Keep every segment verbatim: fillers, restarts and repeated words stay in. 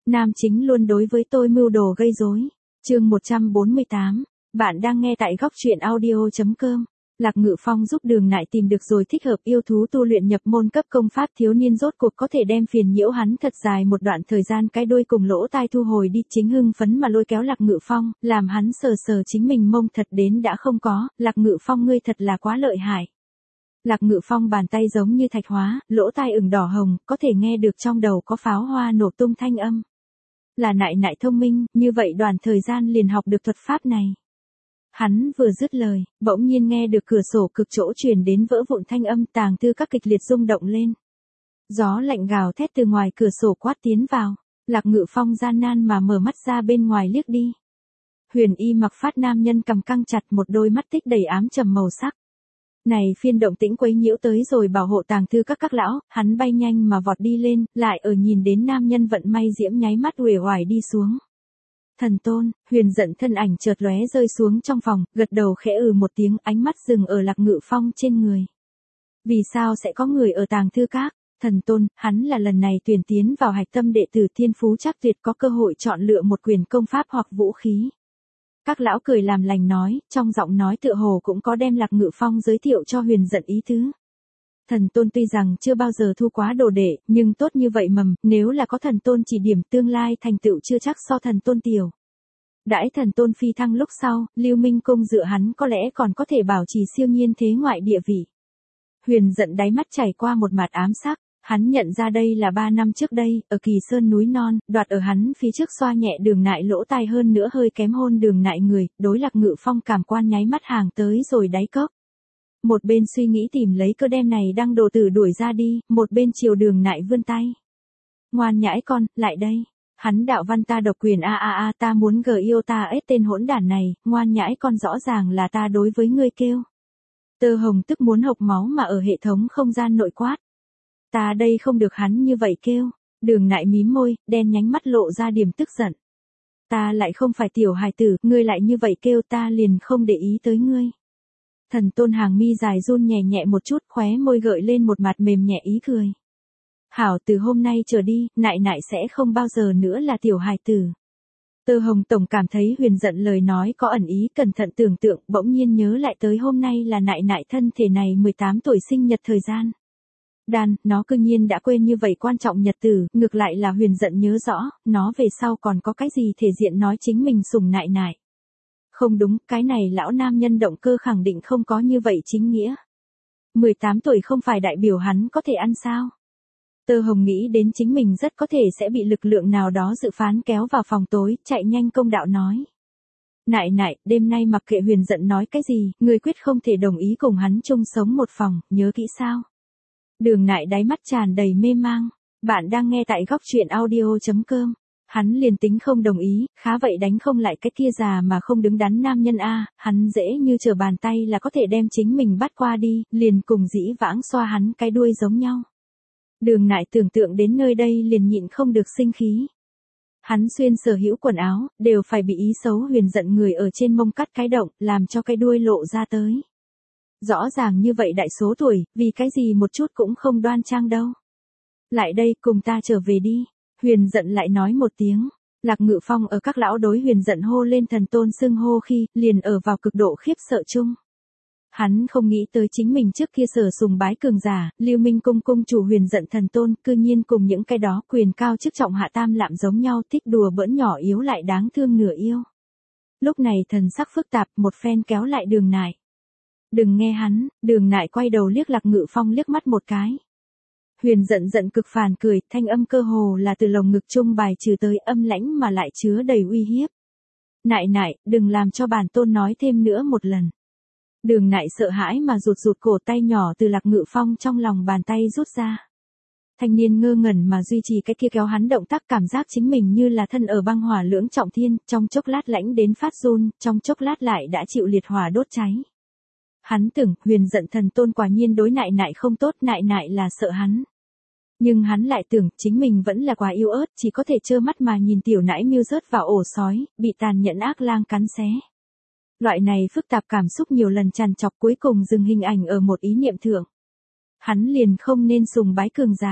Nam chính luôn đối với tôi mưu đồ gây rối. Chương một trăm bốn mươi tám. Bạn đang nghe tại góc truyện audio chấm com. Lạc Ngự Phong giúp Đường Nại tìm được rồi thích hợp yêu thú tu luyện nhập môn cấp công pháp thiếu niên rốt cuộc có thể đem phiền nhiễu hắn thật dài một đoạn thời gian cái đuôi cùng lỗ tai thu hồi đi, chính hưng phấn mà lôi kéo Lạc Ngự Phong, làm hắn sờ sờ chính mình mông thật đến đã không có, Lạc Ngự Phong ngươi thật là quá lợi hại. Lạc Ngự Phong bàn tay giống như thạch hóa, lỗ tai ửng đỏ hồng, có thể nghe được trong đầu có pháo hoa nổ tung thanh âm. Là Nại Nại thông minh, như vậy đoạn thời gian liền học được thuật pháp này. Hắn vừa dứt lời, bỗng nhiên nghe được cửa sổ cực chỗ truyền đến vỡ vụn thanh âm, tàng thư các kịch liệt rung động lên. Gió lạnh gào thét từ ngoài cửa sổ quát tiến vào, Lạc Ngự Phong gian nan mà mở mắt ra bên ngoài liếc đi. Huyền y mặc phát nam nhân cầm căng chặt, một đôi mắt tích đầy ám trầm màu sắc. Này phiên động tĩnh quấy nhiễu tới rồi bảo hộ tàng thư các các lão, hắn bay nhanh mà vọt đi lên, lại ở nhìn đến nam nhân vận may diễm nháy mắt uể oải đi xuống. Thần Tôn, Huyền giận thân ảnh chợt lóe rơi xuống trong phòng, gật đầu khẽ ừ một tiếng, ánh mắt dừng ở Lạc Ngự Phong trên người. Vì sao sẽ có người ở tàng thư các? Thần Tôn, hắn là lần này tuyển tiến vào hạch tâm đệ tử thiên phú chắc tuyệt, có cơ hội chọn lựa một quyền công pháp hoặc vũ khí. Các lão cười làm lành nói, trong giọng nói tựa hồ cũng có đem Lạc Ngự Phong giới thiệu cho Huyền giận ý tứ. Thần Tôn tuy rằng chưa bao giờ thu quá đồ đệ, nhưng tốt như vậy mầm, nếu là có Thần Tôn chỉ điểm tương lai thành tựu chưa chắc so Thần Tôn tiểu. Đãi Thần Tôn phi thăng lúc sau, Lưu Minh Cung dựa hắn có lẽ còn có thể bảo trì siêu nhiên thế ngoại địa vị. Huyền giận đáy mắt chảy qua một mạt ám sắc, hắn nhận ra đây là ba năm trước đây, ở Kỳ Sơn núi non, đoạt ở hắn phía trước xoa nhẹ Đường Nại lỗ tai hơn nữa hơi kém hôn Đường Nại người, đối Lạc Ngự Phong cảm quan nháy mắt hàng tới rồi đáy cốc. Một bên suy nghĩ tìm lấy cơ đem này đang đồ tử đuổi ra đi, một bên chiều Đường Nại vươn tay. Ngoan nhãi con, lại đây. Hắn đạo văn ta độc quyền a a a ta muốn gờ yêu ta ết tên hỗn đản này, ngoan nhãi con rõ ràng là ta đối với ngươi kêu. Tơ Hồng tức muốn hộc máu mà ở hệ thống không gian nội quát. Ta đây không được hắn như vậy kêu. Đường Nại mím môi, đen nhánh mắt lộ ra điểm tức giận. Ta lại không phải tiểu hài tử, ngươi lại như vậy kêu ta liền không để ý tới ngươi. Thần Tôn hàng mi dài run nhẹ nhẹ một chút, khóe môi gợi lên một mặt mềm nhẹ ý cười. Hảo, từ hôm nay trở đi, Nại Nại sẽ không bao giờ nữa là tiểu hài tử. Tơ Hồng tổng cảm thấy Huyền giận lời nói có ẩn ý, cẩn thận tưởng tượng, bỗng nhiên nhớ lại tới hôm nay là Nại Nại thân thể này mười tám tuổi sinh nhật thời gian. Đàn, nó cư nhiên đã quên như vậy quan trọng nhật tử, ngược lại là Huyền giận nhớ rõ, nó về sau còn có cái gì thể diện nói chính mình sủng Nại Nại. Không đúng, cái này lão nam nhân động cơ khẳng định không có như vậy chính nghĩa. mười tám tuổi không phải đại biểu hắn có thể ăn sao? Tơ Hồng nghĩ đến chính mình rất có thể sẽ bị lực lượng nào đó dự phán kéo vào phòng tối, chạy nhanh công đạo nói. Nại Nại, đêm nay mặc kệ Huyền giận nói cái gì, ngươi quyết không thể đồng ý cùng hắn chung sống một phòng, nhớ kỹ sao? Đường Nại đáy mắt tràn đầy mê mang. Bạn đang nghe tại góc truyện audio chấm com. Hắn liền tính không đồng ý, khá vậy đánh không lại cái kia già mà không đứng đắn nam nhân a, hắn dễ như trở bàn tay là có thể đem chính mình bắt qua đi, liền cùng dĩ vãng xoa hắn cái đuôi giống nhau. Đường Nại tưởng tượng đến nơi đây liền nhịn không được sinh khí. Hắn xuyên sở hữu quần áo, đều phải bị ý xấu Huyền giận người ở trên mông cắt cái động, làm cho cái đuôi lộ ra tới. Rõ ràng như vậy đại số tuổi, vì cái gì một chút cũng không đoan trang đâu. Lại đây, cùng ta trở về đi. Huyền giận lại nói một tiếng. Lạc Ngự Phong ở các lão đối Huyền giận hô lên Thần Tôn xưng hô khi, liền ở vào cực độ khiếp sợ chung. Hắn không nghĩ tới chính mình trước kia sở sùng bái cường giả, Lưu Minh Cung cung chủ Huyền giận Thần Tôn, cư nhiên cùng những cái đó quyền cao chức trọng hạ tam lạm giống nhau, thích đùa bỡn nhỏ yếu lại đáng thương nửa yêu. Lúc này thần sắc phức tạp, một phen kéo lại Đường Nại. Đừng nghe hắn. Đường Nại quay đầu liếc Lạc Ngự Phong liếc mắt một cái. Huyền giận giận cực phàn cười, thanh âm cơ hồ là từ lồng ngực trung bài trừ tới, âm lãnh mà lại chứa đầy uy hiếp. Nại Nại, đừng làm cho bản tôn nói thêm nữa một lần. Đường Nại sợ hãi mà rụt rụt cổ, tay nhỏ từ Lạc Ngự Phong trong lòng bàn tay rút ra. Thanh niên ngơ ngẩn mà duy trì cái kia kéo hắn động tác, cảm giác chính mình như là thân ở băng hỏa lưỡng trọng thiên, trong chốc lát lãnh đến phát run, trong chốc lát lại đã chịu liệt hỏa đốt cháy. Hắn tưởng, Huyền giận Thần Tôn quả nhiên đối Nại Nại không tốt, Nại Nại là sợ hắn. Nhưng hắn lại tưởng, chính mình vẫn là quá yếu ớt, chỉ có thể trơ mắt mà nhìn tiểu nãi miêu rớt vào ổ sói, bị tàn nhẫn ác lang cắn xé. Loại này phức tạp cảm xúc nhiều lần trằn trọc, cuối cùng dừng hình ảnh ở một ý niệm thượng. Hắn liền không nên sùng bái cường giả.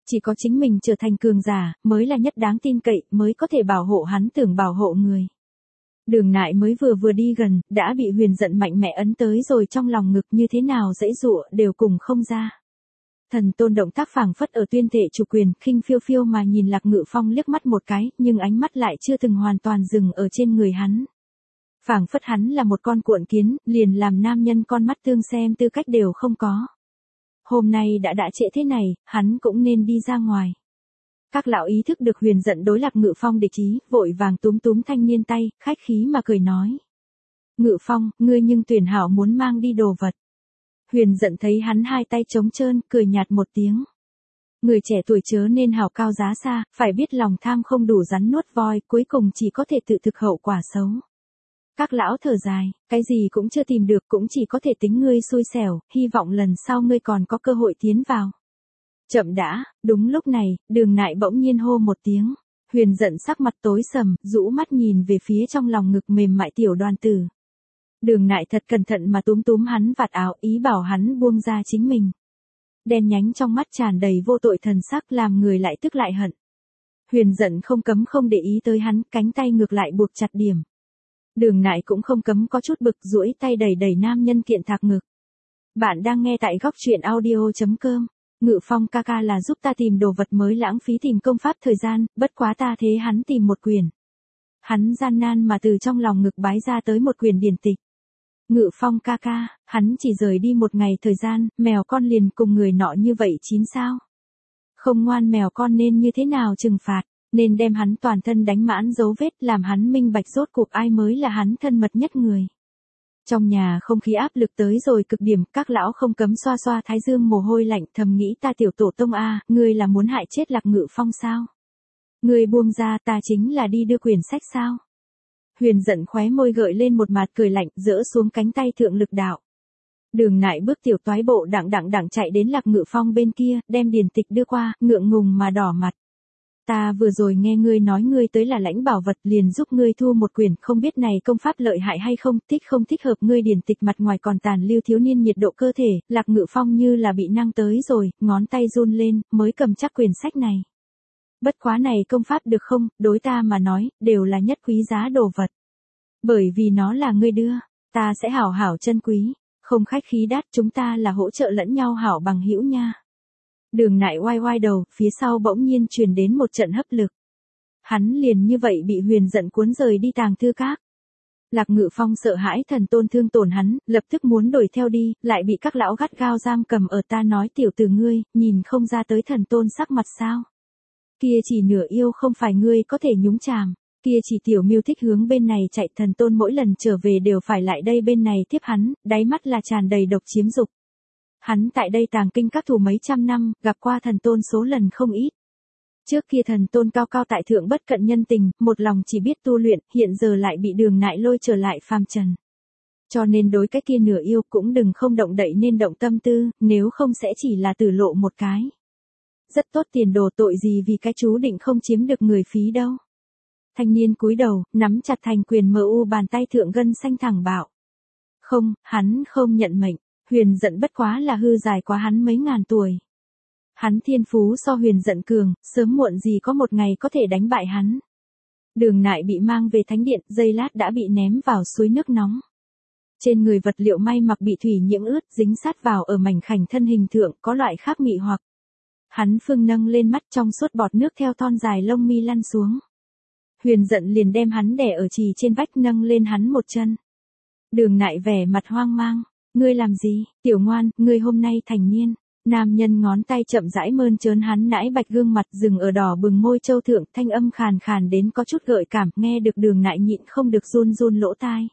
Chỉ có chính mình trở thành cường giả, mới là nhất đáng tin cậy, mới có thể bảo hộ hắn tưởng bảo hộ người. Đường Nại mới vừa vừa đi gần, đã bị Huyền giận mạnh mẽ ấn tới rồi trong lòng ngực như thế nào dãy dụa đều cùng không ra. Thần tôn động tác phảng phất ở tuyên thể chủ quyền, khinh phiêu phiêu mà nhìn Lạc Ngự Phong liếc mắt một cái, nhưng ánh mắt lại chưa từng hoàn toàn dừng ở trên người hắn. Phảng phất hắn là một con cuộn kiến, liền làm nam nhân con mắt tương xem tư cách đều không có. Hôm nay đã đã trễ thế này, hắn cũng nên đi ra ngoài. Các lão ý thức được Huyền giận đối Lạc Ngự Phong địch ý, vội vàng túm túm thanh niên tay, khách khí mà cười nói. Ngự Phong, ngươi nhưng tuyển hảo muốn mang đi đồ vật. Huyền giận thấy hắn hai tay trống trơn, cười nhạt một tiếng. Người trẻ tuổi chớ nên hào cao giá xa, phải biết lòng tham không đủ rắn nuốt voi, cuối cùng chỉ có thể tự thực hậu quả xấu. Các lão thở dài, cái gì cũng chưa tìm được, cũng chỉ có thể tính ngươi xui xẻo, hy vọng lần sau ngươi còn có cơ hội tiến vào. Chậm đã, đúng lúc này, Đường Nại bỗng nhiên hô một tiếng. Huyền giận sắc mặt tối sầm, rũ mắt nhìn về phía trong lòng ngực mềm mại tiểu đoàn tử. Đường Nại thật cẩn thận mà túm túm hắn vạt áo, ý bảo hắn buông ra chính mình. Đen nhánh trong mắt tràn đầy vô tội thần sắc, làm người lại tức lại hận. Huyền giận không cấm không để ý tới hắn, cánh tay ngược lại buộc chặt điểm. Đường Nại cũng không cấm có chút bực, duỗi tay đẩy đẩy nam nhân kiện thạc ngực. Bạn đang nghe tại góc truyện audio chấm com. Ngự Phong ca ca là giúp ta tìm đồ vật mới, lãng phí tìm công pháp thời gian, bất quá ta thế hắn tìm một quyển. Hắn gian nan mà từ trong lòng ngực bái ra tới một quyển điển tịch. Ngự Phong ca ca, hắn chỉ rời đi một ngày thời gian, mèo con liền cùng người nọ như vậy chín sao? Không ngoan mèo con nên như thế nào trừng phạt, nên đem hắn toàn thân đánh mãn dấu vết, làm hắn minh bạch rốt cuộc ai mới là hắn thân mật nhất người. Trong nhà không khí áp lực tới rồi cực điểm, các lão không cấm xoa xoa thái dương mồ hôi lạnh, thầm nghĩ ta tiểu tổ tông a, ngươi là muốn hại chết Lạc Ngự Phong sao? Ngươi buông ra, ta chính là đi đưa quyển sách sao? Huyền giận khóe môi gợi lên một mặt cười lạnh, dỡ xuống cánh tay thượng lực đạo. Đường Nại bước tiểu toái bộ đặng đặng đặng chạy đến Lạc Ngự Phong bên kia, đem điển tịch đưa qua, ngượng ngùng mà đỏ mặt. Ta vừa rồi nghe ngươi nói ngươi tới là lãnh bảo vật, liền giúp ngươi thu một quyển, không biết này công pháp lợi hại hay không, thích không thích hợp ngươi. Điển tịch mặt ngoài còn tàn lưu thiếu niên nhiệt độ cơ thể, Lạc Ngự Phong như là bị năng tới rồi, ngón tay run lên, mới cầm chắc quyển sách này. Bất quá này công pháp được không, đối ta mà nói, đều là nhất quý giá đồ vật. Bởi vì nó là ngươi đưa, ta sẽ hảo hảo chân quý, không khách khí đắt, chúng ta là hỗ trợ lẫn nhau hảo bằng hữu nha. Đường Nại oai oai đầu, phía sau bỗng nhiên truyền đến một trận hấp lực. Hắn liền như vậy bị Huyền giận cuốn rời đi tàng thư các. Lạc Ngự Phong sợ hãi thần tôn thương tổn hắn, lập tức muốn đuổi theo đi, lại bị các lão gắt gao giam cầm ở. Ta nói tiểu tử ngươi, nhìn không ra tới thần tôn sắc mặt sao? Kia chỉ nửa yêu không phải ngươi có thể nhúng chàm, kia chỉ tiểu miêu thích hướng bên này chạy, thần tôn mỗi lần trở về đều phải lại đây bên này tiếp hắn, đáy mắt là tràn đầy độc chiếm dục. Hắn tại đây tàng kinh các thủ mấy trăm năm, gặp qua thần tôn số lần không ít. Trước kia thần tôn cao cao tại thượng bất cận nhân tình, một lòng chỉ biết tu luyện, hiện giờ lại bị Đường Nại lôi trở lại phàm trần. Cho nên đối cái kia nửa yêu cũng đừng không động đậy nên động tâm tư, nếu không sẽ chỉ là tử lộ một cái. Rất tốt tiền đồ, tội gì vì cái chú định không chiếm được người phí đâu. Thanh niên cúi đầu, nắm chặt thành quyền mờ u bàn tay thượng gân xanh thẳng bảo. Không, hắn không nhận mệnh. Huyền giận bất quá là hư dài quá hắn mấy ngàn tuổi. Hắn thiên phú so Huyền giận cường, sớm muộn gì có một ngày có thể đánh bại hắn. Đường Nại bị mang về thánh điện, giây lát đã bị ném vào suối nước nóng. Trên người vật liệu may mặc bị thủy nhiễm ướt, dính sát vào ở mảnh khảnh thân hình thượng, có loại khác mị hoặc. Hắn phương nâng lên mắt, trong suốt bọt nước theo thon dài lông mi lăn xuống. Huyền giận liền đem hắn đè ở trì trên vách, nâng lên hắn một chân. Đường Nại vẻ mặt hoang mang. Ngươi làm gì, tiểu ngoan, ngươi hôm nay thành niên. Nam nhân ngón tay chậm rãi mơn trớn hắn nãi bạch gương mặt, dừng ở đỏ bừng môi châu thượng, thanh âm khàn khàn đến có chút gợi cảm, nghe được Đường Nại nhịn không được run run lỗ tai.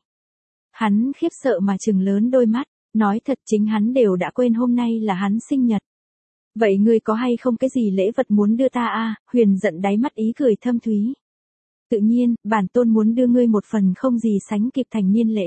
Hắn khiếp sợ mà trừng lớn đôi mắt, nói thật chính hắn đều đã quên hôm nay là hắn sinh nhật. Vậy ngươi có hay không cái gì lễ vật muốn đưa ta a? Huyền giận đáy mắt ý cười thâm thúy. Tự nhiên, bản tôn muốn đưa ngươi một phần không gì sánh kịp thành niên lễ.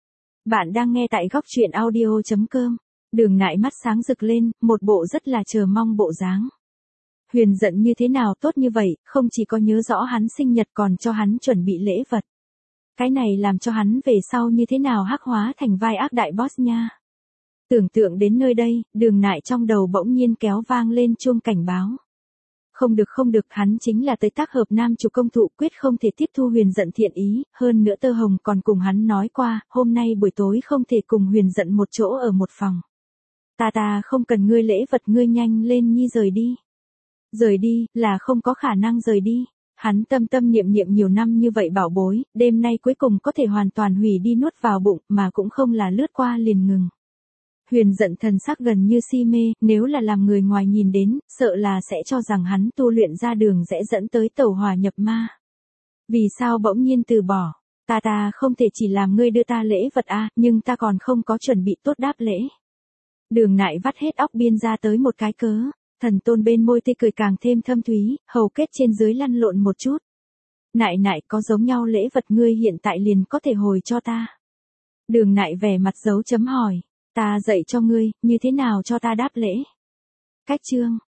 Bạn đang nghe tại góc truyện audio chấm com. Đường Nại mắt sáng rực lên, một bộ rất là chờ mong bộ dáng. Huyền giận như thế nào tốt như vậy, không chỉ có nhớ rõ hắn sinh nhật còn cho hắn chuẩn bị lễ vật. Cái này làm cho hắn về sau như thế nào hắc hóa thành vai ác đại boss nha. Tưởng tượng đến nơi đây, Đường Nại trong đầu bỗng nhiên kéo vang lên chuông cảnh báo. Không được không được, hắn chính là tới tác hợp nam chủ công thụ, quyết không thể tiếp thu Huyền Dận thiện ý, hơn nữa Tơ Hồng còn cùng hắn nói qua, hôm nay buổi tối không thể cùng Huyền Dận một chỗ ở một phòng. Ta ta không cần ngươi lễ vật, ngươi nhanh lên nhi rời đi. Rời đi, là không có khả năng rời đi. Hắn tâm tâm niệm niệm nhiều năm như vậy bảo bối, đêm nay cuối cùng có thể hoàn toàn hủy đi nuốt vào bụng, mà cũng không là lướt qua liền ngừng. Huyền Dận thần sắc gần như si mê, nếu là làm người ngoài nhìn đến, sợ là sẽ cho rằng hắn tu luyện ra đường rẽ dẫn tới tẩu hỏa nhập ma. Vì sao bỗng nhiên từ bỏ? Ta ta không thể chỉ làm ngươi đưa ta lễ vật a, nhưng ta còn không có chuẩn bị tốt đáp lễ. Đường Nại vắt hết óc biên ra tới một cái cớ. Thần Tôn bên môi tươi cười càng thêm thâm thúy, hầu kết trên dưới lăn lộn một chút. Nại nại, có giống nhau lễ vật ngươi hiện tại liền có thể hồi cho ta. Đường Nại vẻ mặt dấu chấm hỏi. Ta dạy cho ngươi, như thế nào cho ta đáp lễ. Cách chương,